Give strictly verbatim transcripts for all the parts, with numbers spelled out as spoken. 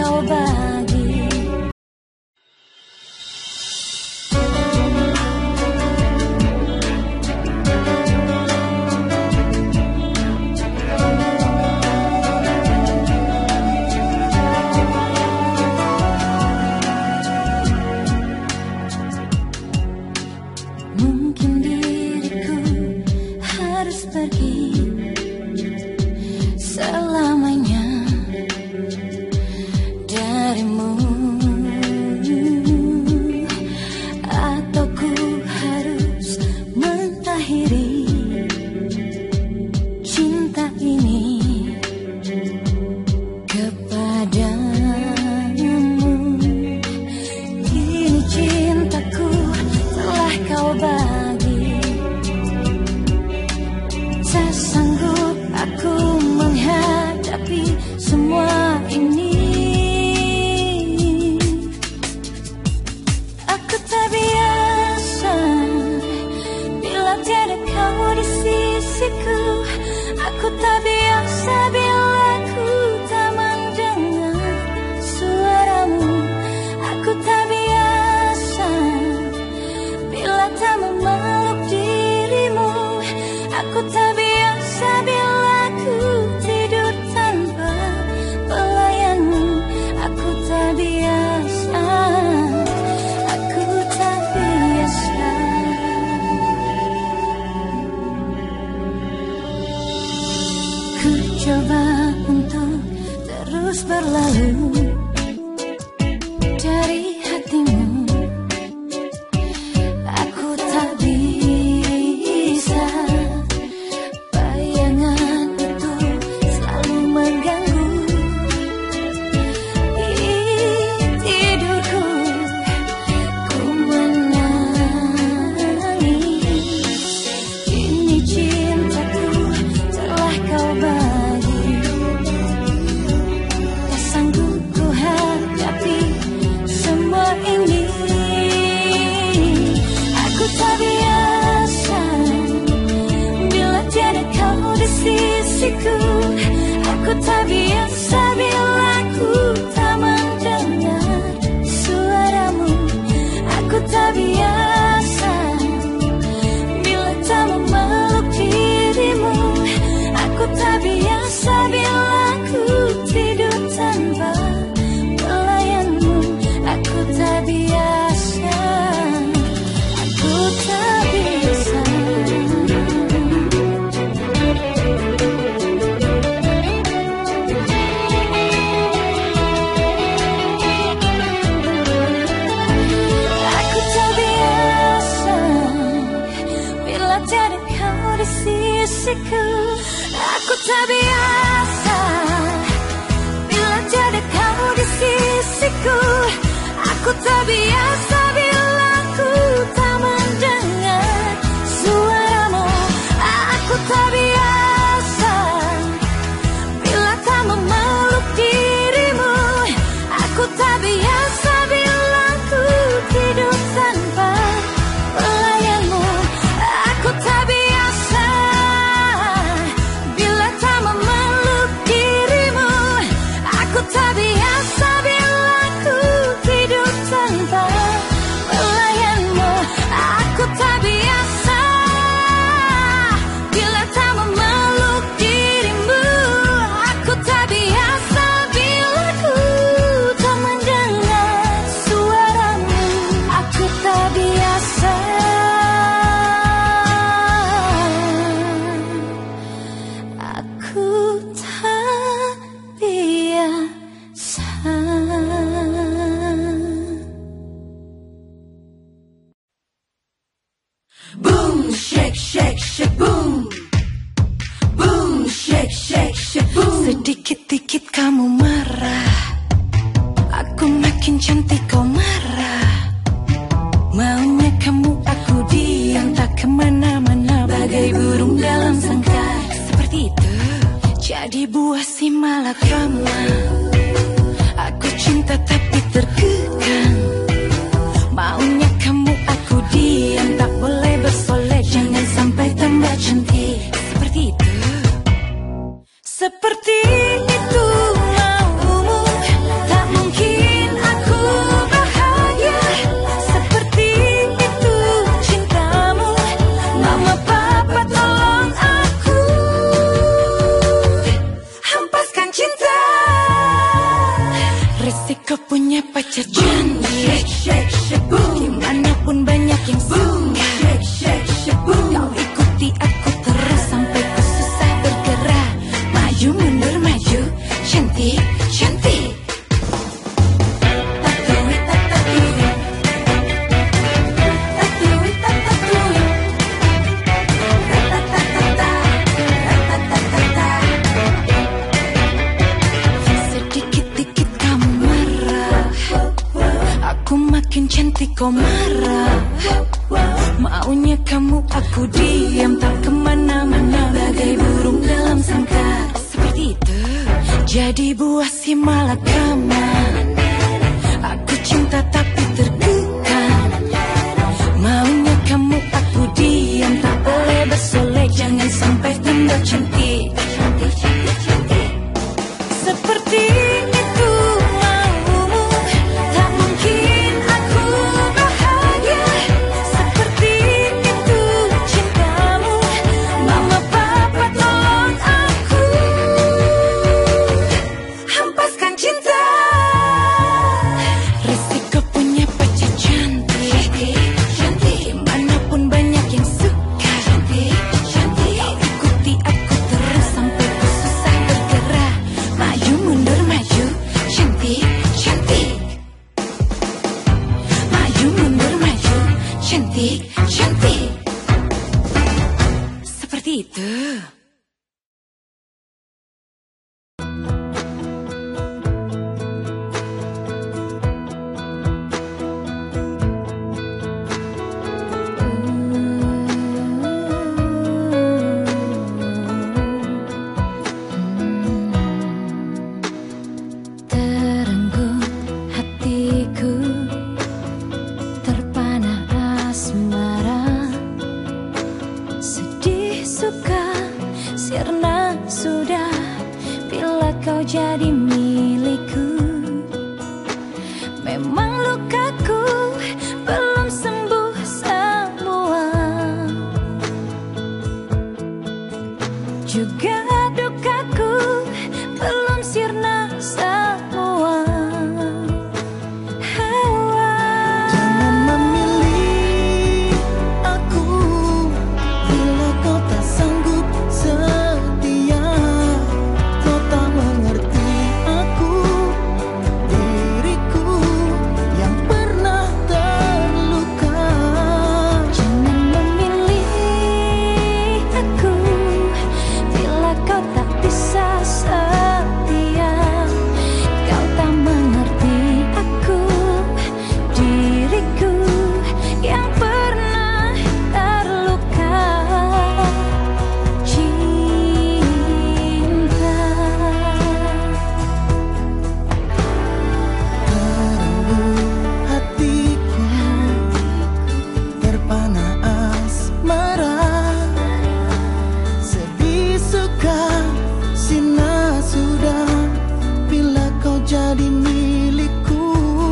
kau bagi. Mungkin diriku harus pergi selamanya darimu, atau ku harus mengakhiri cinta ini kepadamu. Kini cintaku telah kau bagi, tak sanggup aku menghadapi semua ini. Aku tak biasa bila tiada kau di sisiku. Aku tak biasa bila ku tak mendengar suaramu. Aku tak biasa bila tak memeluk dirimu. Aku tak biasa bila ku tidur tanpa pelayanmu. Aku tak biasa, aku tak biasa. Ku coba untuk terus berlalu dari hatimu. Aku tak bisa, bayangan itu selalu mengganggu di tidurku. Ku menangis, kini cintaku telah kau bagi. Tak sanggup ku hadapi semua ini. Aku tak biasa bila tiada kau di sisiku. Aku tak biasa bila ku tak mendengar suaramu. Aku tak biasa bila tak memeluk dirimu. Aku tak biasa bila ku tidur tanpa pelayanmu. Aku tak biasa, aku tak bisa. Aku tak biasa bila tiada kau di sisiku. Aku tak biasa bila tiada kau di sisiku. Aku tak biasa bila ku tak mendengar suaramu. Aku tak biasa bila tak memeluk dirimu. Aku tak biasa bila ku tidur tanpa pelayanmu. Aku tak biasa bila tak memeluk dirimu. Aku tak biasa bila ku tidur tanpa pelayanmu. Aku tak biasa bila tak memeluk dirimu. Aku tak biasa bila ku tak mendengar suaramu. Aku tak biasa, aku tak biasa. Boom, shake, shake, shake, boom. Boom, shake, shake, shake, boom. Sedikit-dikit kamu marah, aku makin cantik kau marah. Maunya kamu aku diam tak kemana-mana, bagai burung dalam sangkar. Seperti itu jadi buah si malakrama. Aku cinta tapi terkekang. Maunya kamu aku diam, tak boleh bersolek, jangan sampai tambah cantik. Seperti itu, seperti itu maumu, tak Resiko punya pacar cantik, shake, shake, boom. dimanapun banyak yang Boom, suka. shake, shake, shake, boom. Kau ikuti aku terus sampai ku susah bergerak. Maju mundur maju, cantik, cantik. Tatui, tatui. Tatui, tatui. Ratatatata, ratatatata. Sedikit-dikit kamu marah, aku makin cantik kau marah. Maunya kamu aku diam tak kemana-mana, bagai burung dalam sangkar. Seperti itu jadi buah si malakama. Aku cinta tapi terkekang. Maunya kamu aku diam tak boleh bersolek. Jangan sampai tambah cantik, cantik, cantik, cantik. Seperti itu maumu, tak mungkin aku bahagia. Seperti itu cintamu, mama papa tolong aku. Hempaskan cinta. Resiko punya pacar cantik, cantik, dimanapun banyak yang suka. Cantik, cantik, kau ikuti aku terus sampai ku susah bergerak. Maju mundur maju, cantik, cantik. Maju mundur maju, cantik, cantik. Seperti itu. Terenggut hatiku, terpana asmara. Sedih suka sirna sudah, bila kau jadi milikku. Memang lukaku belum sembuh semua, juga dukaku belum sirna semua. Hawa. Jangan memilih aku bila kau tak sanggup setia. Kau tak mengerti aku, diriku yang pernah terluka. Jangan memilih aku bila kau tak bisa setia. Kau tak mengerti aku, diriku yang pernah terluka. Cinta. Terenggut hatiku, terpana asmara. Sedih suka sina sudah, bila kau jadi milikku.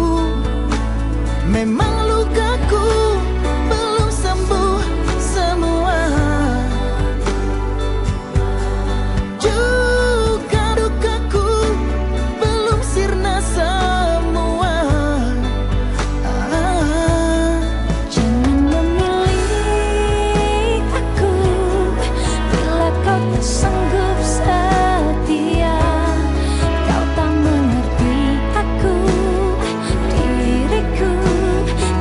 Memang lukaku belum sembuh semua, juga dukaku belum sirna semua. Ah. Jangan memilih aku bila kau tak sanggup setia. Kau tak mengerti aku, diriku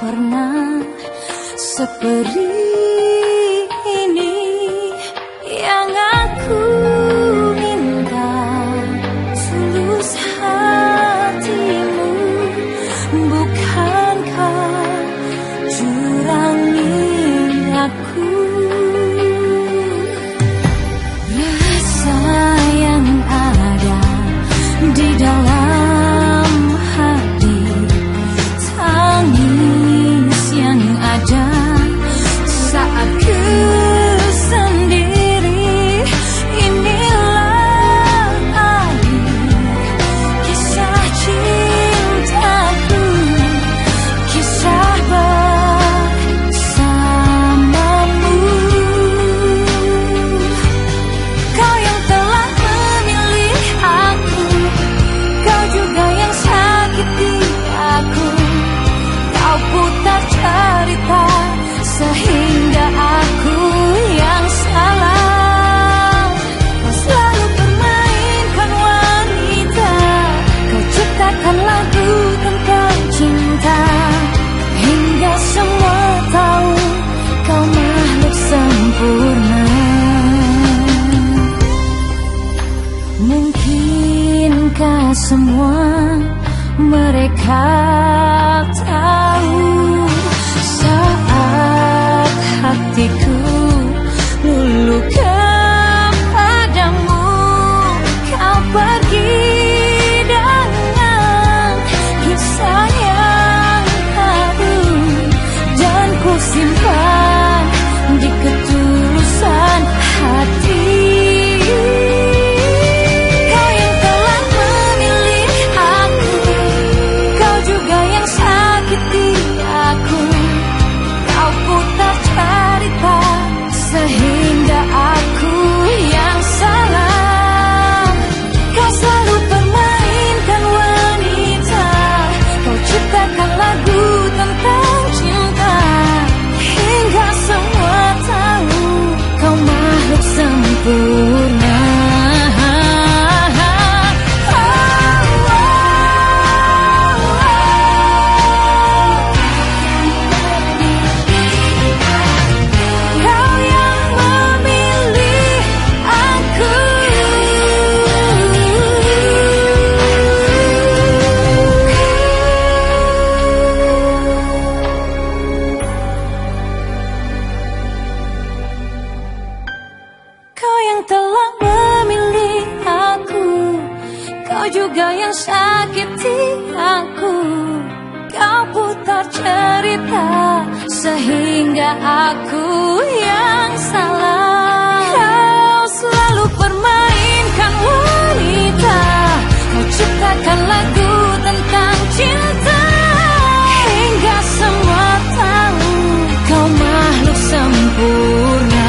pernah seperti ini. Yang aku minta tulus hatimu, bukankah curangi aku. Rasa yang ada di dalam hati, tangis yang ada saat ku sendiri, inilah akhir kisah cintaku, kisah bersamamu. Kau yang telah memilih aku, kau juga yang sakiti aku. Kau putar cerita sehingga aku yang salah. Kau selalu permainkan wanita, kau ciptakan lagu tentang cinta, hingga semua tahu kau makhluk sempurna. Mungkinkah semua mereka tahu saat hatiku luluh kepadamu, kau pergi dengan kisah yang haru, dan ku simpan di ketulusan hati. Kau yang telah memilih aku, kau juga yang sakiti aku. Kau putar cerita sehingga aku yang salah. Kau selalu permainkan wanita, kau ciptakan lagu tentang cinta, hingga semua tahu kau makhluk sempurna. Kau yang memilih aku. Kau yang telah memilih aku, kau juga yang sakiti aku. Kau putar cerita sehingga aku yang salah. Kau selalu permainkan wanita, kau ciptakan lagu tentang cinta, hingga semua tahu kau makhluk sempurna.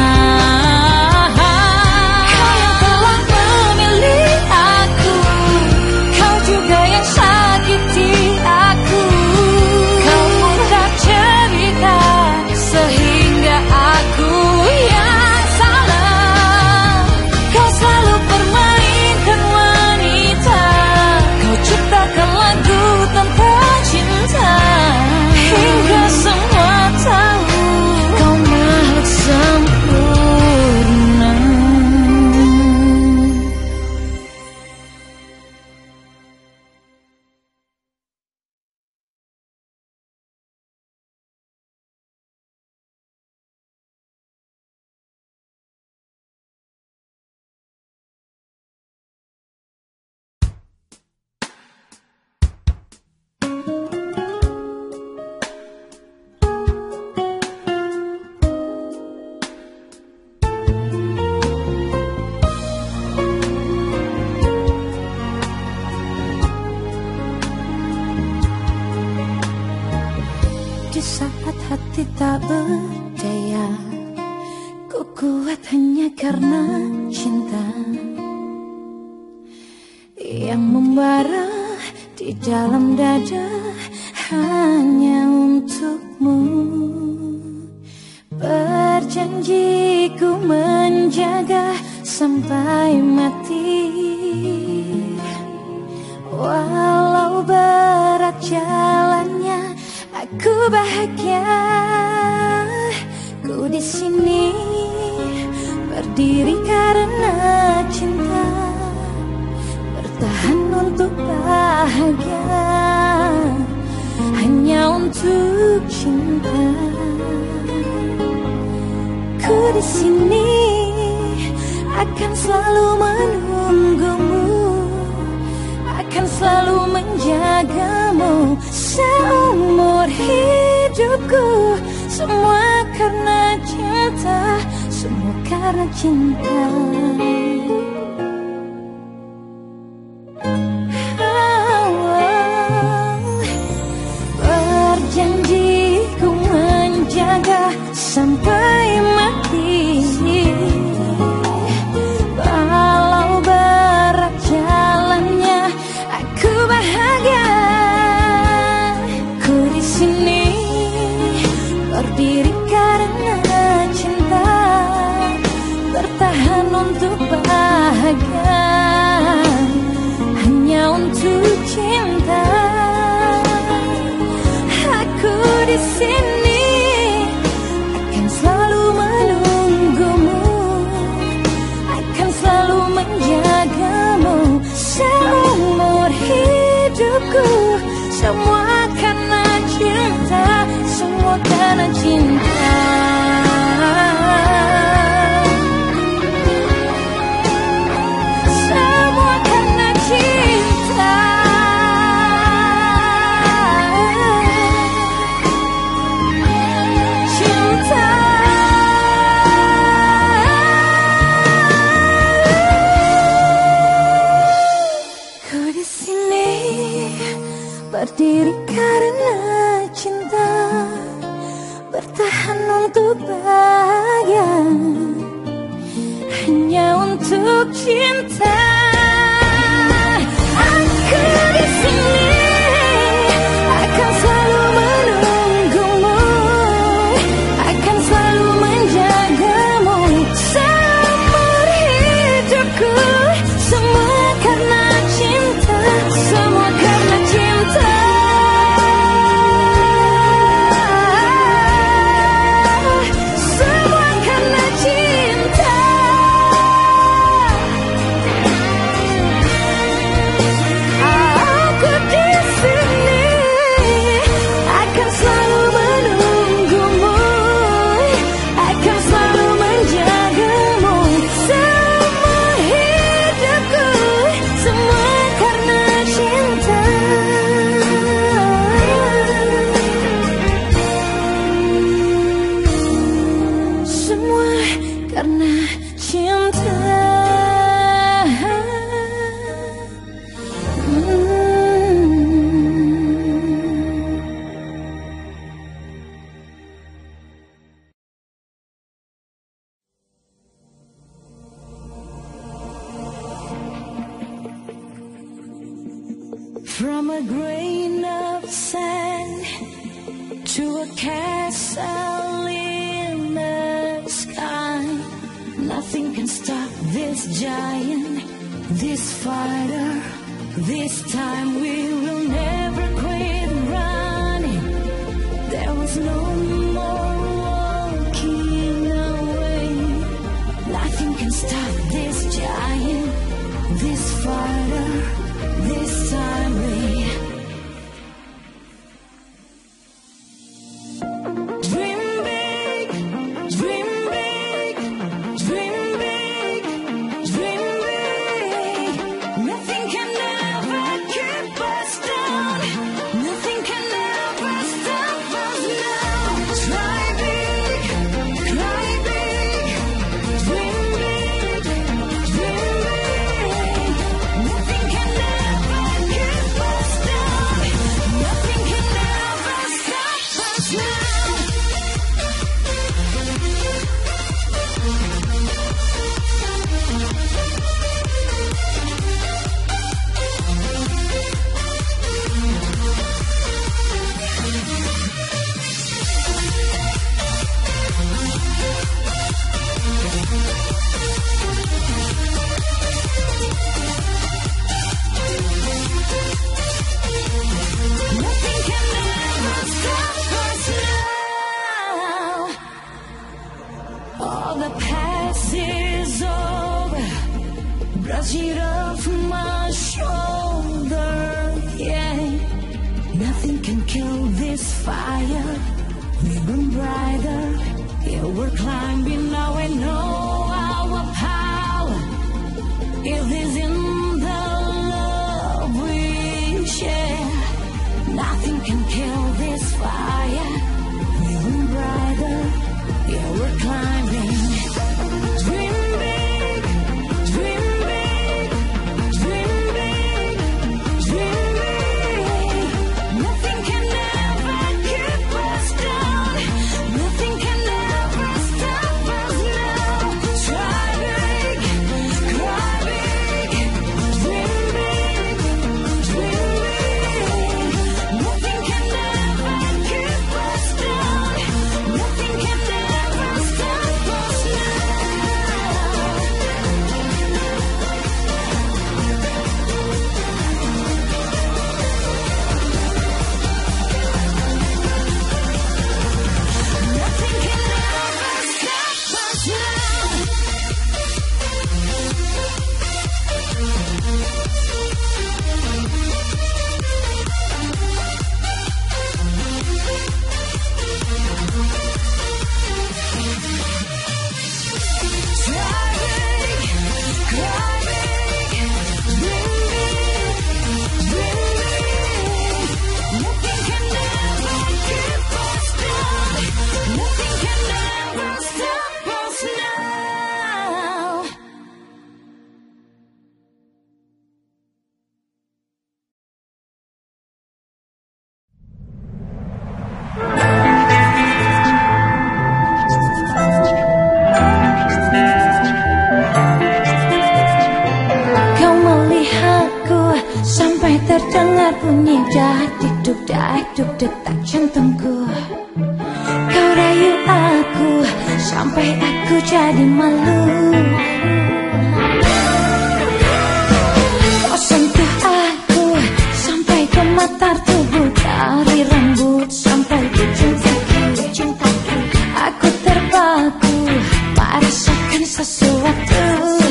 Kau yang telah memilih aku, kau juga yang sakiti aku. Kau putar cerita sehingga aku yang salah. Kau selalu permainkan wanita, kau ciptakan lagu tentang cinta, hingga semua tahu kau makhluk sempurna. Di saat hati tak berdaya, ku kuat hanya karena cinta yang membara di dalam dada hanya untukmu. Berjanjiku menjaga sampai mati, walau berat jalannya Aku bahagia, ku di sini berdiri karena cinta, bertahan untuk bahagia, hanya untuk cinta. Ku di sini akan selalu menunggumu, akan selalu menjagamu seumur hidupku. Semua karena cinta, semua karena cinta. Berjanji ku menjaga sampai mati. Walau berat jalannya, aku bahagia. Ku di sini berdiri karena cinta, bertahan untuk bahagia, hanya untuk cinta. Aku di sini akan selalu menunggumu, akan selalu menjagamu seumur hidupku. Semua karena cinta, semua karena cinta. Semua karena cinta. Cinta. Ku di sini berdiri karena cinta, bertahan untuk bahagia, hanya untuk cinta. Aku di sini akan selalu menunggumu, akan selalu menjagamu seumur hidupku. Semua karena cinta, semua karena cinta. Semua karena cinta. Aku di sini akan selalu menunggumu, akan selalu menjagamu seumur hidupku. Semua karena cinta. Semua karena cinta. From a grain of sand to a castle in the sky, nothing can stop this giant, this fighter. This time we will never quit running. There was no more walking away. Nothing can stop this giant, this fighter. This time we dream big, dream big, dream big, dream big. Nothing can ever keep us down. Nothing can ever stop us now. Try big, cry big, dream big, dream big. Nothing can ever keep us down. Nothing can ever stop us now. Nothing can ever stop fire, we burn brighter. Yeah, we're climbing, now we know our power. It is in the love we share. Nothing can kill this fire. We burn brighter. Yeah, we're climbing. Dream big, dream big, dream big, dream big. Nothing can ever keep us down. Nothing can ever stop us now. Try big, cry big, dream big, dream big. Nothing can ever keep us down. Nothing can ever stop us now. Nothing can ever stop us now. Try big, cry big, dream big, dream big. Nothing can ever keep us down. Nothing can ever stop us now. Kau melihatku sampai terdengar bunyi dak-dikduk, dak-duk detak jantungku. Kau rayu aku sampai aku jadi malu. Kau sentuh aku sampai gemetar tubuh, dari rambut sampai ujung kaki. Aku terpaku merasakan sesuatu.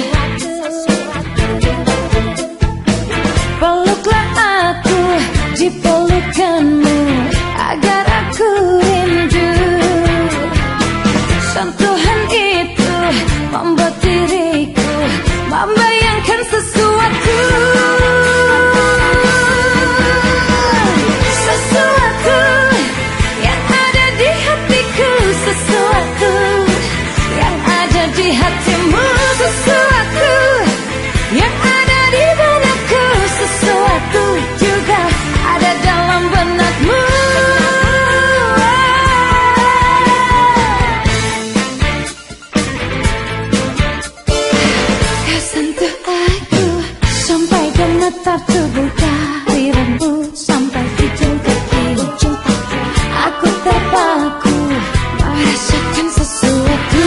Peluklah aku di pelukanmu agar aku rindu. Sentuhan itu membuat diriku membayangkan sesuatu. Sesuatu yang ada di hatiku, sesuatu yang ada di hatimu, sesuatu yang ada di benakku, sesuatu juga ada dalam benakmu. Kau sentuh aku sampai gemetar tubuh, dari rambut sampai ujung kaki. Aku terpaku merasakan sesuatu.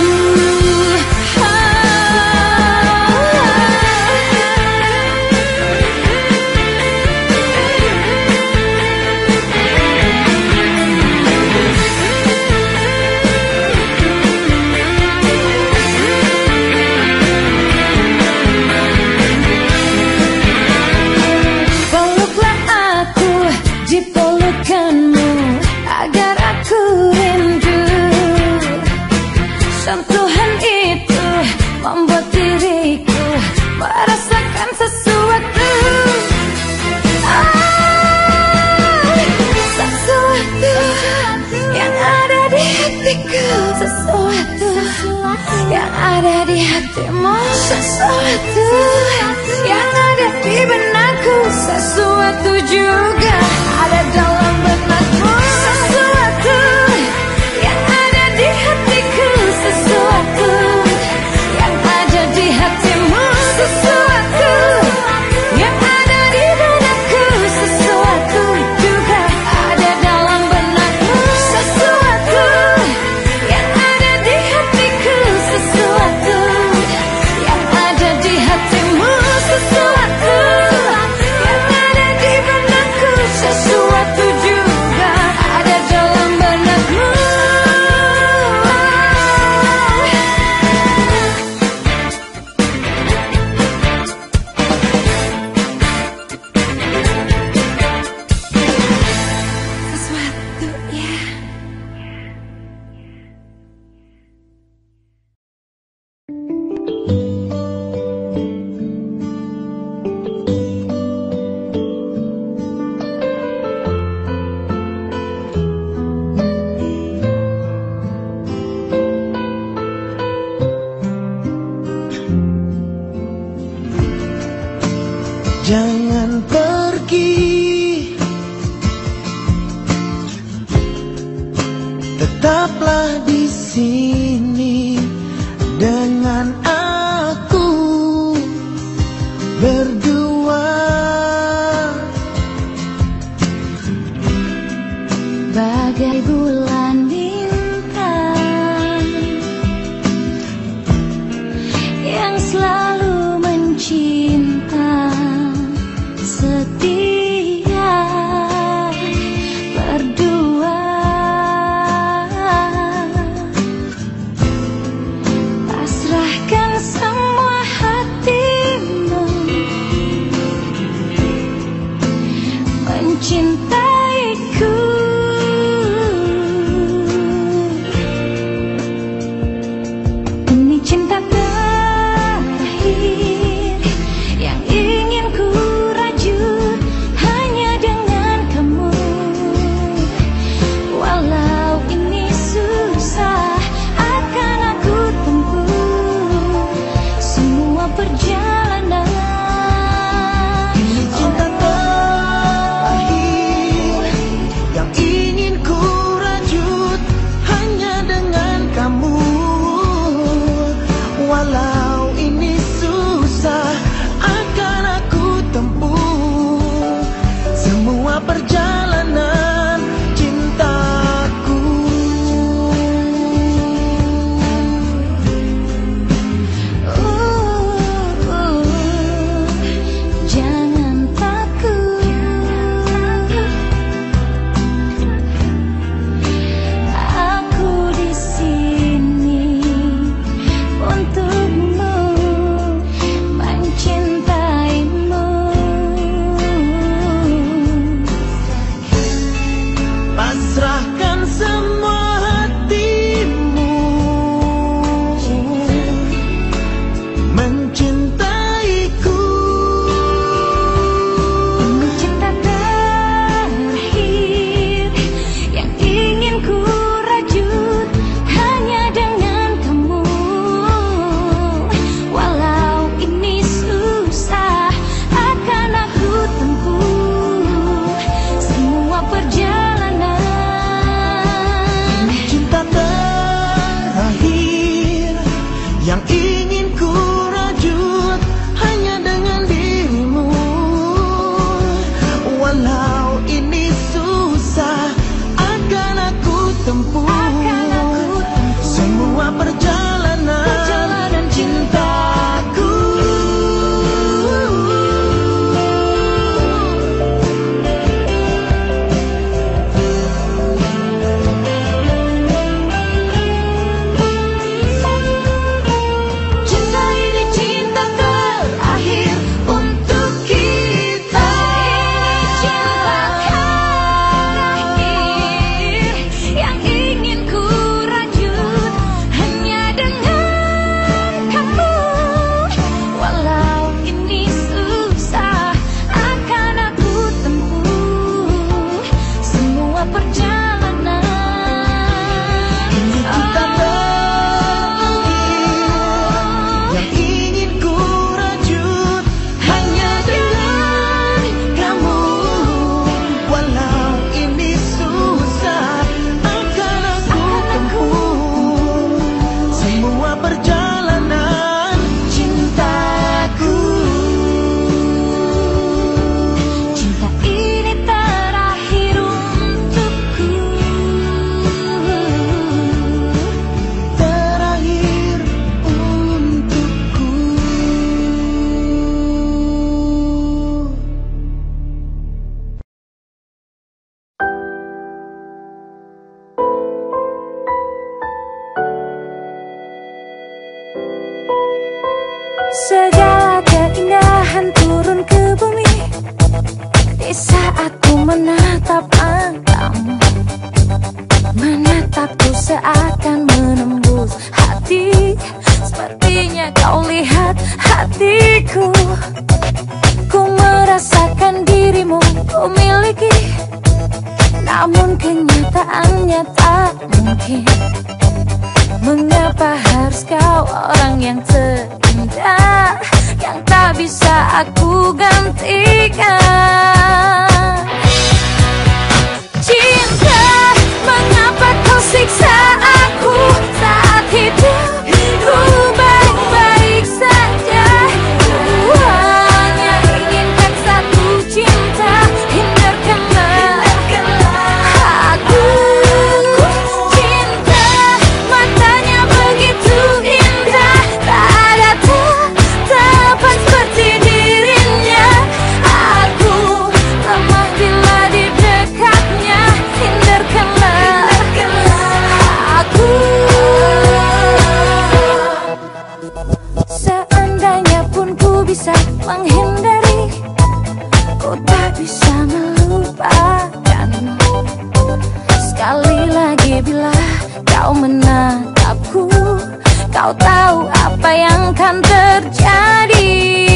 Peluklah aku di pelukanmu agar aku rindu. Sentuhan itu membuat diriku merasakan sesuatu. Ah, sesuatu yang ada di hatiku, sesuatu yang ada di hatimu, sesuatu yang ada di benakku, sesuatu juga ada dalam benakmu. Sesuatu yang ada di hatiku, sesuatu yang ada di hatimu, sesuatu yang ada di benakku, sesuatu juga ada dalam benakmu. Sesuatu yang ada di hatiku, sesuatu yang ada di hatimu, sesuatu yang ada di benakku, Tetaplah di sini dengan aku berdua. Bagai bulan bintang yang selalu mencinta, setia berdua. Pasrahkan semua hatimu mencintaiku. Ini cinta terakhir yang ingin ku rajut hanya dengan kamu. Walau ini susah, akan aku tempuh semua perjalanan. Ini cinta terakhir yang ingin ku rajut hanya dengan kamu. Walau ini susah, akan aku tempuh semua perjalanan cintaku. Uh, uh, jangan takut, aku di sini untukmu, mencintaimu. Pasrahkan semua hatimu mencintaiku. Ini cinta terakhir yang ingin ku rajut hanya dengan kamu. Walau ini susah, akan aku tempuh semua perjalanan. Cinta terakhir yang ingin ku rajut hanya dengan dirimu. Walau ini susah, akan aku tempuh Akan aku tempuh semua perjalanan, perjalanan cintaku. Cinta ini cinta terakhir untuk kita. Cinta terakhir yang ingin ku rajut hanya dengan kamu. Walau ini susah, akan aku tempuh semua perjalanan. Ini cinta terakhir yang ingin ku rajut hanya dengan kamu. Walau ini susah, akan aku tempuh semua perjalanan cintaku. Cinta ini terakhir untukku, Terakhir untukku. segala keindahan turun ke bumi di saat ku menatap engkau. Menatapku seakan menembus hati, sepertinya kau lihat hatiku. Ku merasakan dirimu ku miliki, namun kenyataannya tak mungkin. Mengapa harus kau orang yang terindah, yang tak bisa aku gantikan? Cinta, mengapa kau siksa kau tahu apa yang akan terjadi.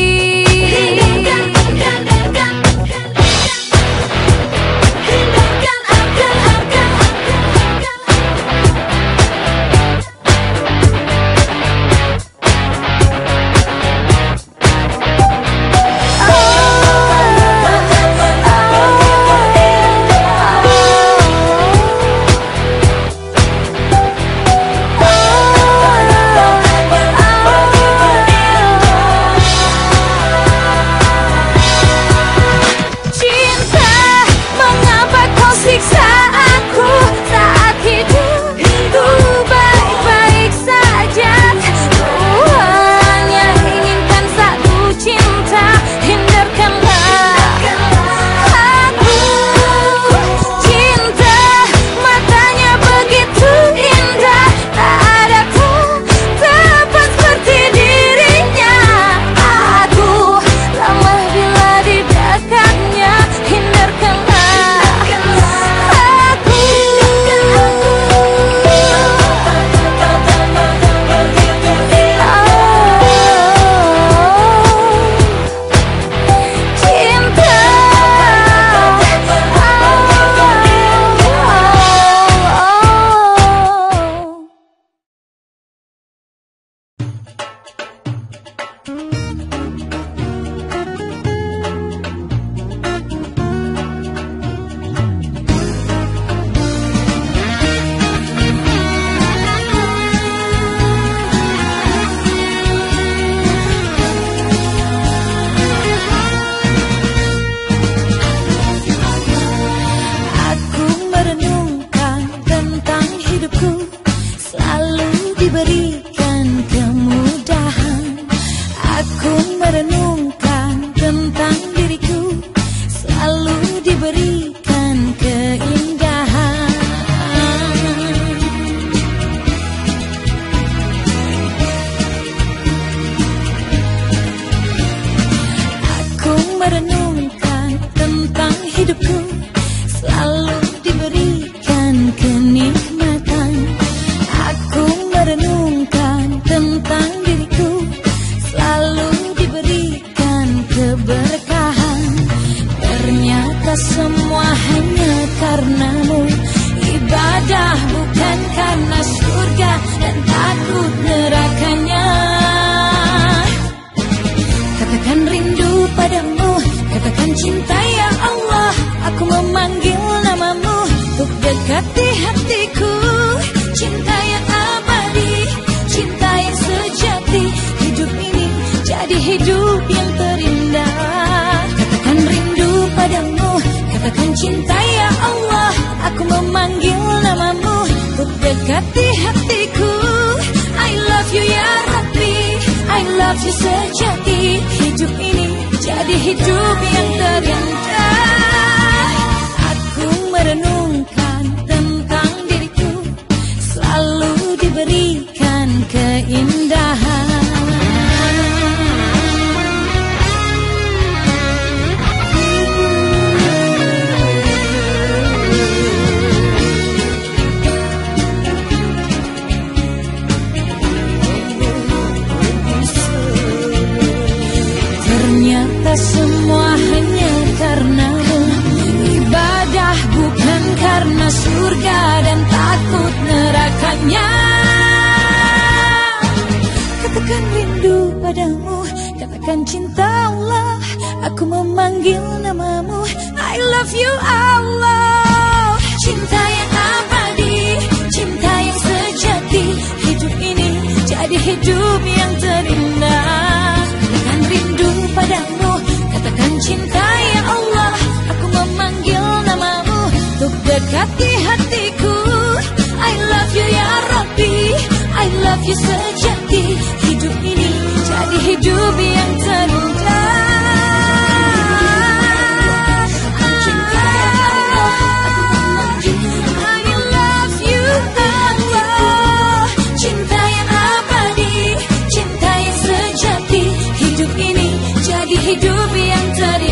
Hidup yang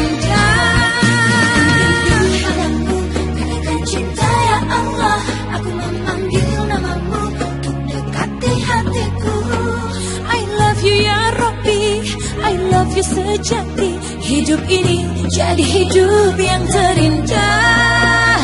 terindah. hatiku. love you sejati. Hidup ini jadi hidup yang terindah.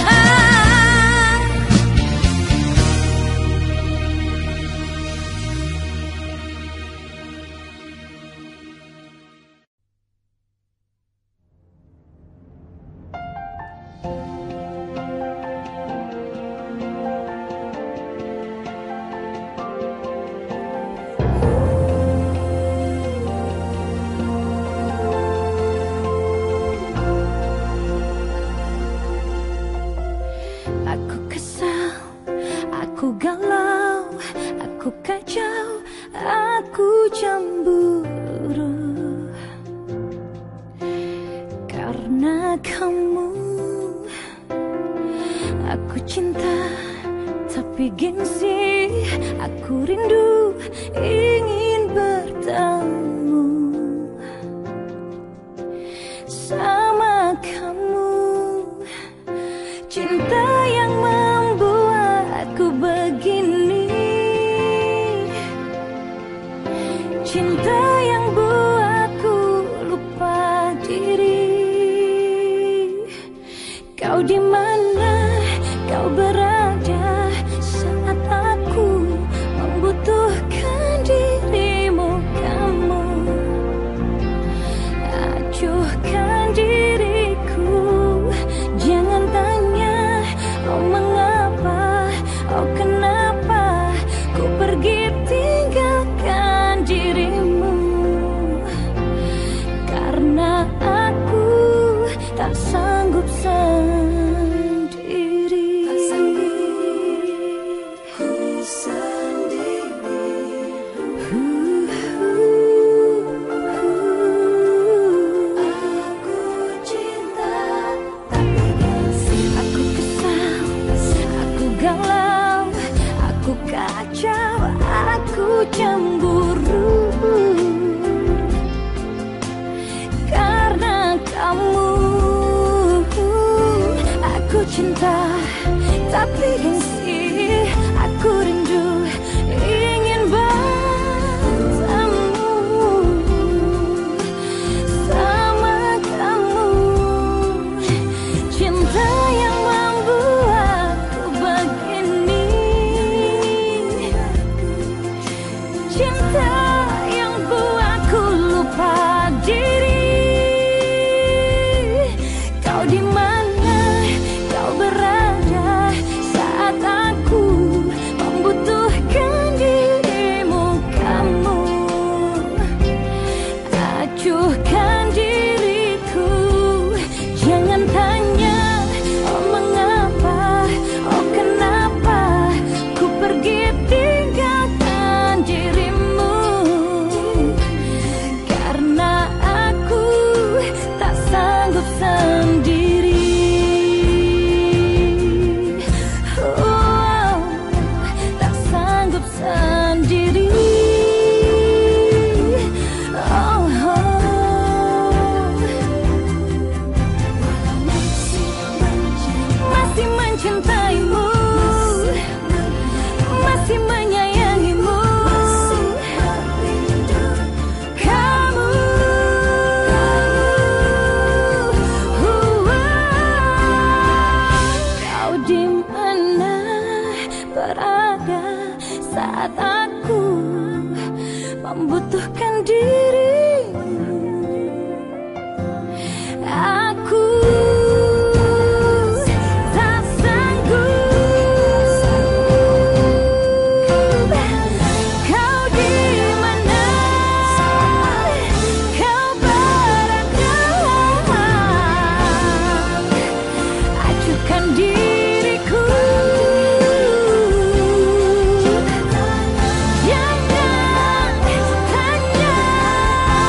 Aku kesal, aku galau, aku kacau, aku cemburu karena kamu. Aku cinta tapi gengsi, aku rindu ingin bertemu sama kamu. Cinta yang membuatku begini, cinta yang buatku lupa diri. Kau di mana, kau berada saat aku membutuhkan dirimu. Kamu acuhkan diriku, jangan tanya oh mengapa, oh kenapa ku pergi tinggalkan dirimu. Karena aku tak sanggup sendiri. Tak sanggup ku sendiri. Aku cinta tapi gengsi. Aku kesal, aku galau, aku kacau, aku cemburu karena kamu. Aku cinta tapi gengsi, aku rindu ingin bertemu sama kamu. Cinta yang membuatku begini, cinta yang buatku lupa diri. Kau di mana, kau berada saat aku membutuhkan dirimu. Kamu acuhkan diriku, jangan tanya oh mengapa, oh kenapa ku pergi tinggalkan dirimu. Karena aku tak sanggup sendiri. Oh, tak sanggup sendiri. Oh, masih mencintaimu, masih menyayangimu. Kamu, kau di mana berada saat aku membutuhkan dirimu. Aku tak sanggup. Kau di mana, kau berada, acuhkan diriku, jangan tanya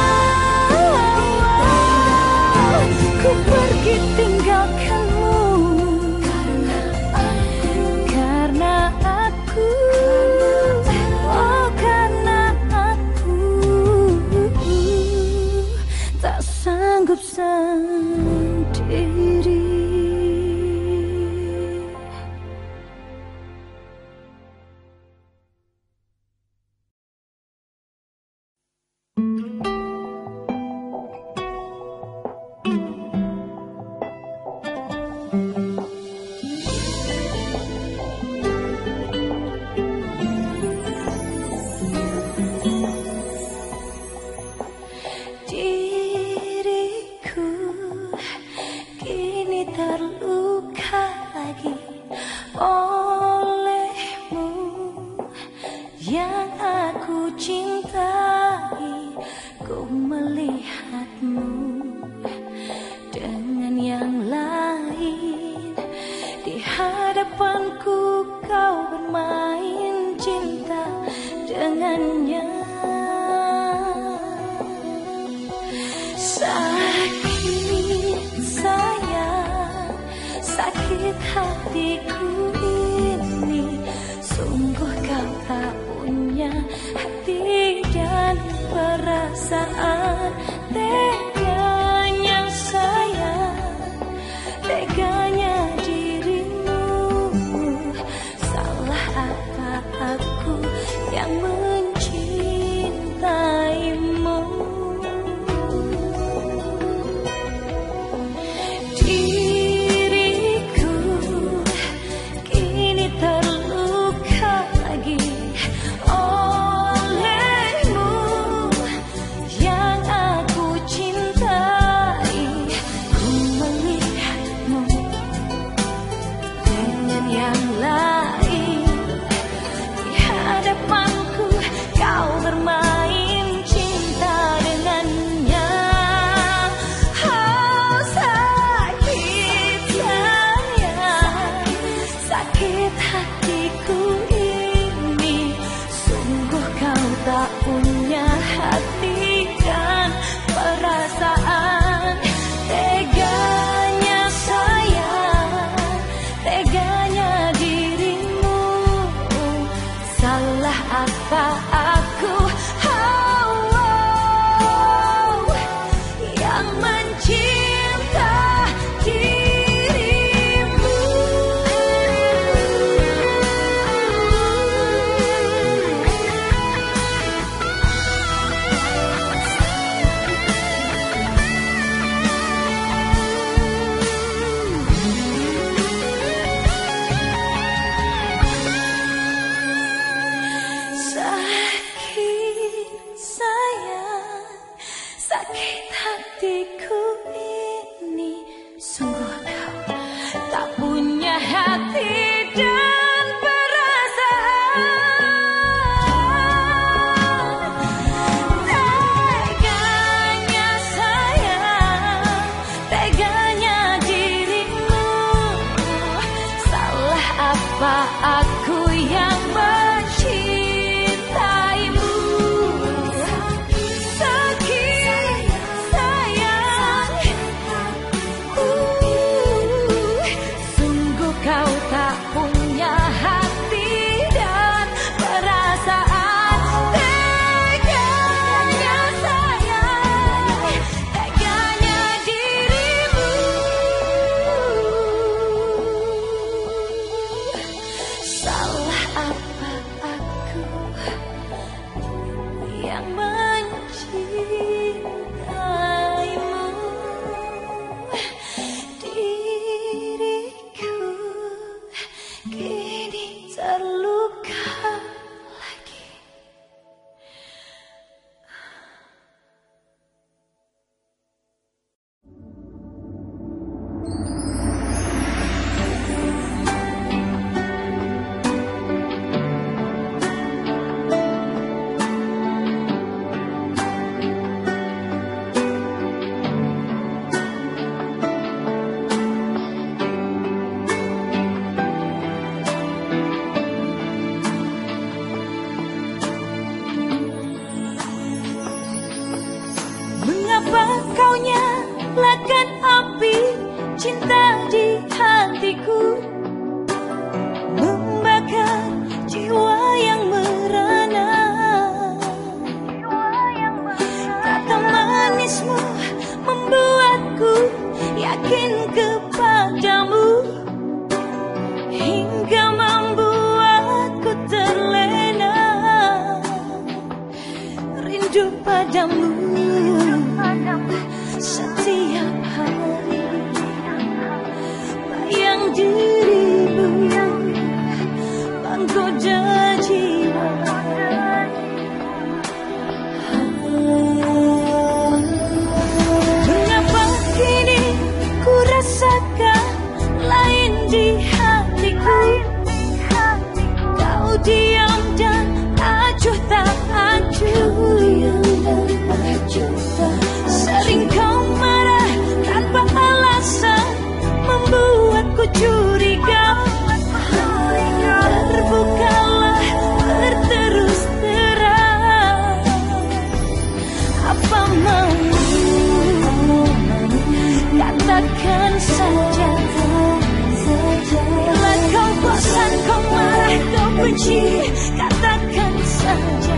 yang aku cintai, ku melihatmu dengan yang lain. Di hadapanku kau bermain cinta dengannya. Sakit sayang, sakit hatiku ini. Sungguh kau tak punya hati dan perasaan. Teganya sayang, teganya dirimu. Salah apa aku yang mencintaimu? Diriku kini terluka lagi olehmu yang aku cintai. Ku melihatmu dengan yang lain. Di hadapanku kau bermain cinta dengannya. Oh sakit sayang, sakit hatiku ini. Sungguh kau tak punya hati dan perasaan. Teganya sayang, teganya dirimu. Salah apa aku, oh, oh, yang mencinta dirimu? Sakit sayang, sakit hatiku ini. Sungguh kau tak punya hati dan perasaan. Teganya sayang, teganya dirimu. Salah apa aku yang mencintaimu? Sakit sayang, uh, sungguh kau tak punya hati dan perasaan. Teganya sayang, teganya dirimu. Salah apa aku yang mencintaimu? Diriku kini terluka lagi. Mengapa kau nyalakan api cinta di hatiku, membakar jiwa yang merana? Kata manismu membuatku yakin kepadamu, hingga membuatku terlena rindu padamu. Setiap hari bayang dirimu menggoda jiwa. Mengapa kini ku rasakan lain di hatiku? Kau diam dan Sering kau marah tanpa alasan, membuatku curiga. Terbukalah, berterus terang. Apa maumu? Katakan saja. Bila kau bosan, kau marah, kau benci, katakan saja.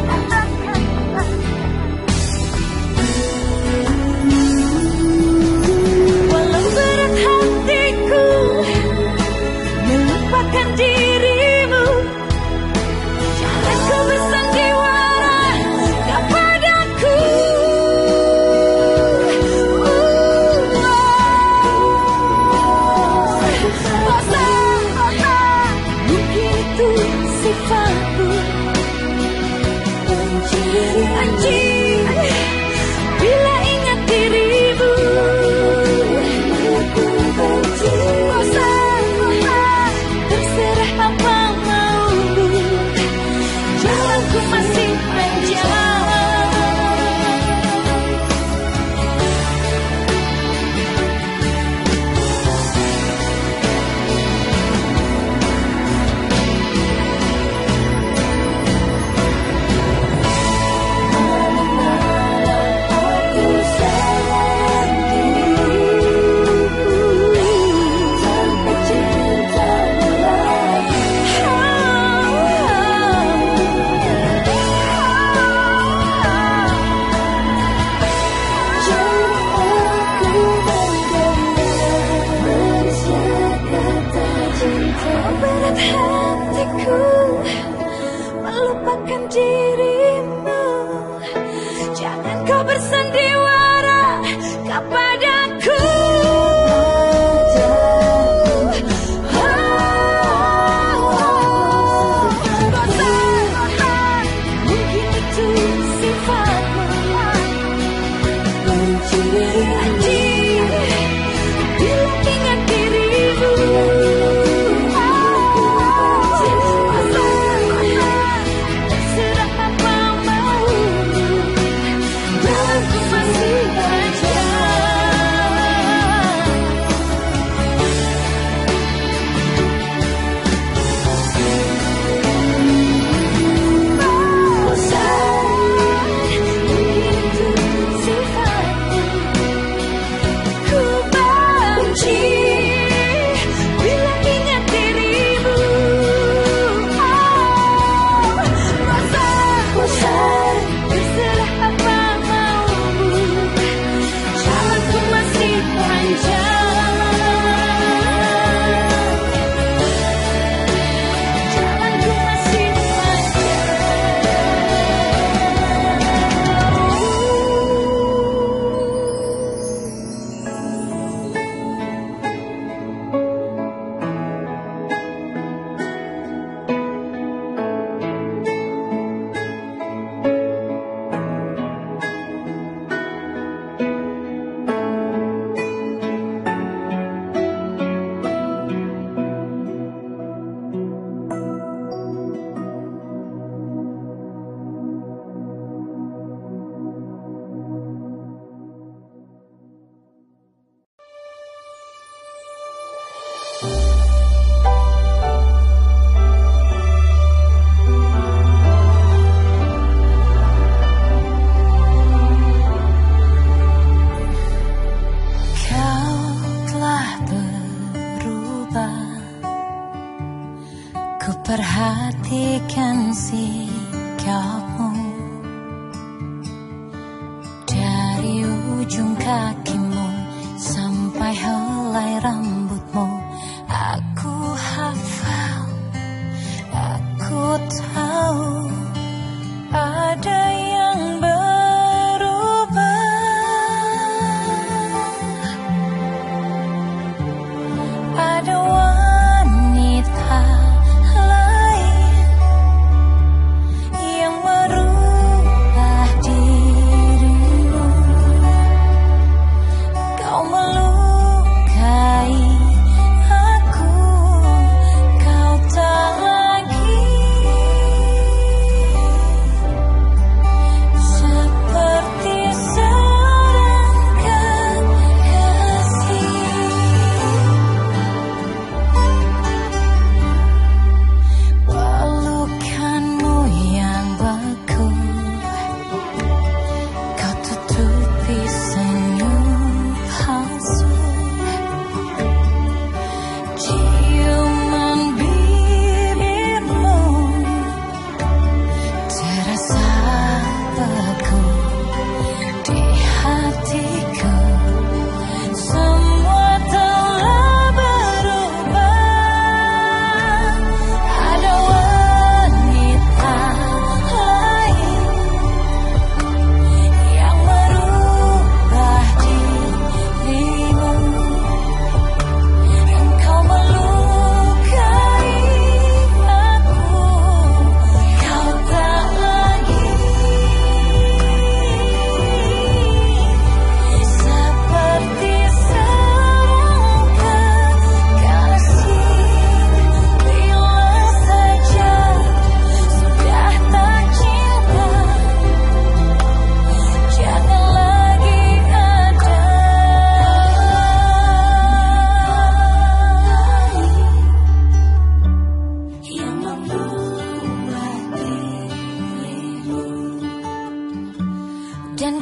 Walau berat hatiku melupakan dirimu, jangan kau bersandiwara kepadaku. Bosan, mungkin itu sifatku. Benci bila ingat dirimu. Bosan, terserah apa maumu, jalanku masih panjang. Berat hatiku melupakan dirimu, jangan kau bersandiwara kepadaku. Bosan, mungkin itu sifatmu. Benci bila ingat dirimu. Terserah apa maumu, jalanku masih perhatikan sikapmu dari ujung kakimu sampai helai rambutmu. Aku hafal, aku tahu ada yang berubah, ada wanita lain yang merubah dirimu. Kau melukai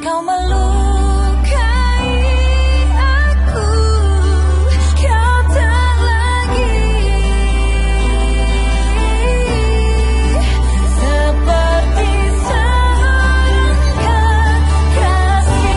kau melukai aku, kau tak lagi seperti seorang kekasih.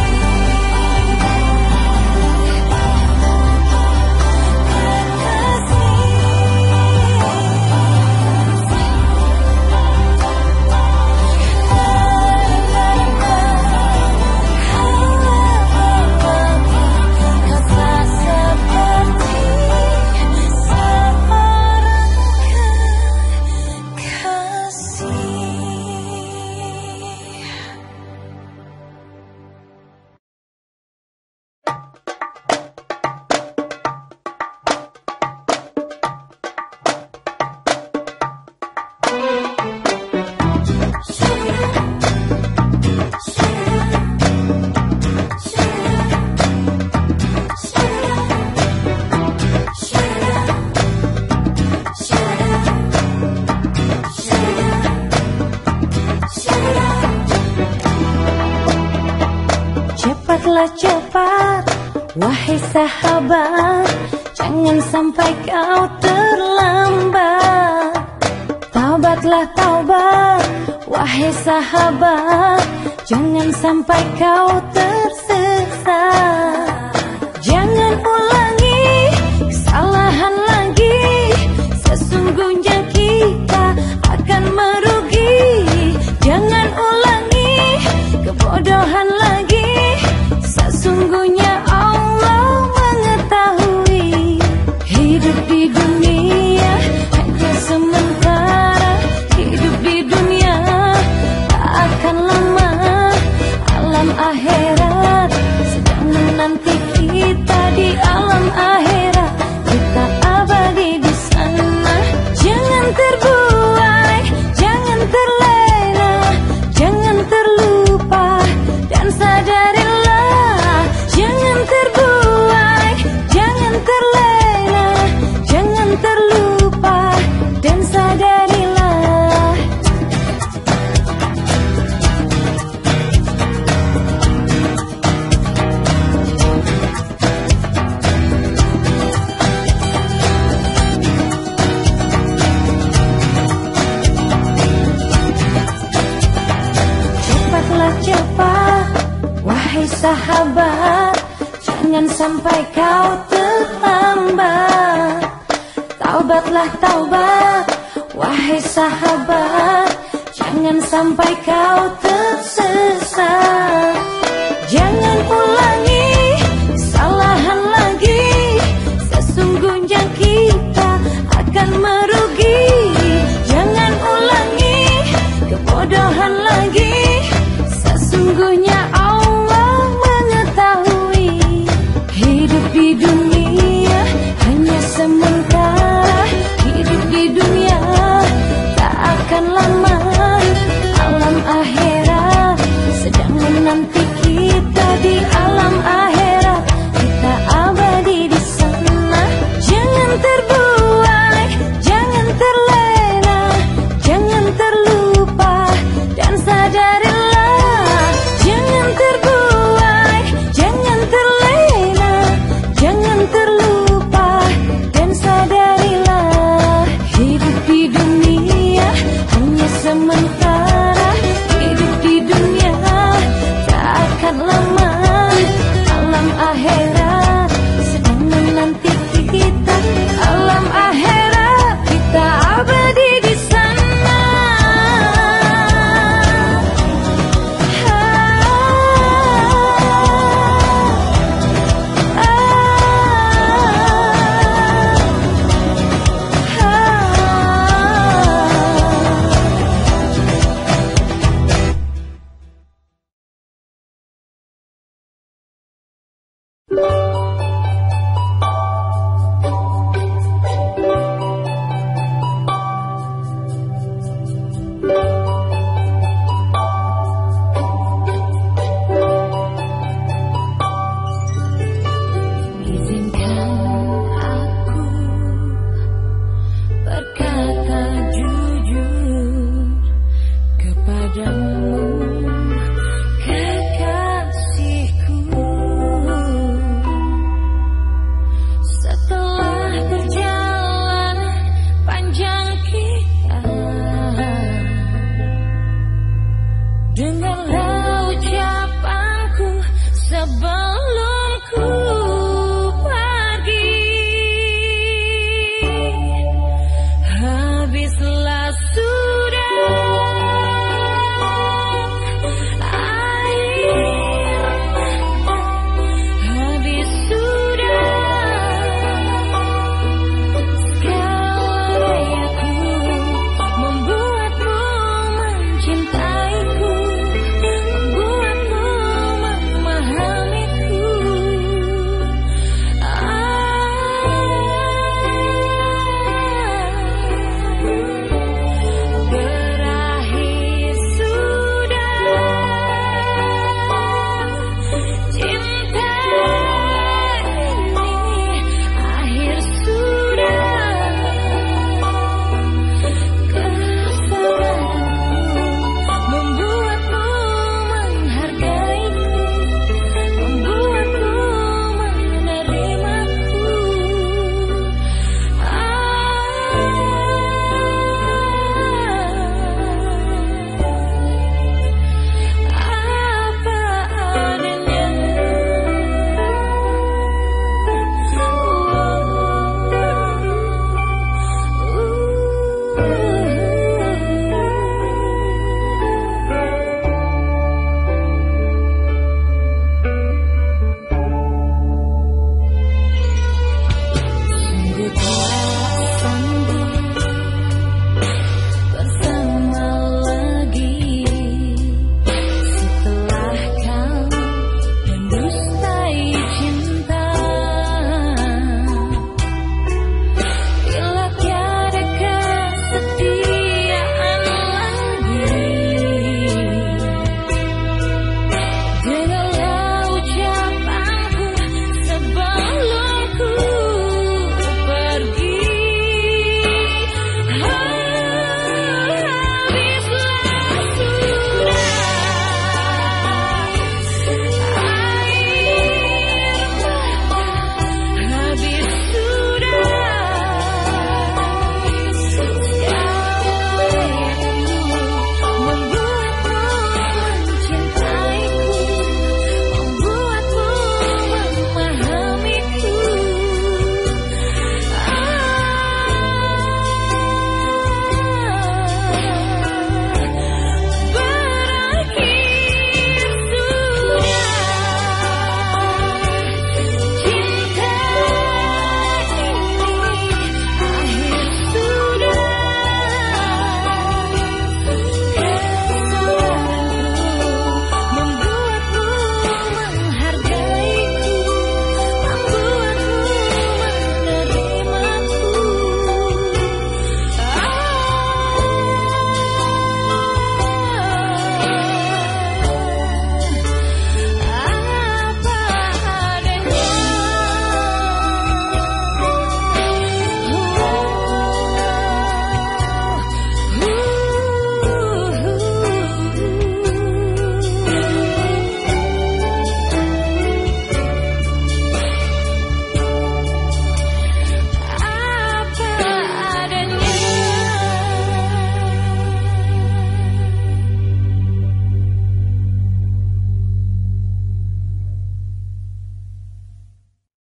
Cepatlah cepat, wahai sahabat, jangan sampai kau terlambat. Taubatlah taubat, wahai sahabat, jangan sampai kau tersesat. Jangan ulangi kesalahan lagi, sesungguhnya kita akan merugi. Jangan ulangi kebodohan lagi, sesungguhnya Allah mengetahui. Hidup di dunia hanya sementara, hidup di dunia tak akan lama. Alam akhirat sedang menanti kita, di alam akhirat kita abadi di sana. Jangan terbuai, jangan terlena, jangan terlupa dan sadarilah. Jangan terbuai, jangan terlena, jangan terlupa dan sadarilah. Cepatlah cepat, wahai sahabat, jangan sampai kau terlambat. Taubatlah taubat, wahai sahabat, jangan sampai kau tersesat. Jangan ulangi kesalahan lagi, sesungguhnya kita akan merugi. Jangan ulangi kebodohan lagi, sesungguhnya Allah mengetahui. Hidup di dunia hanya sementara, hidup di dunia tak akan lama. Alam akhirat sedang menanti kita, di alam akhirat kita abadi di sana. Jangan terbuai, jangan terlena, jangan terlupa dan sadarilah. Jangan terbuai, jangan terlena, jangan terlupa dan sadarilah. Hidup di dunia hanya sementara, hidup di dunia tak sabar.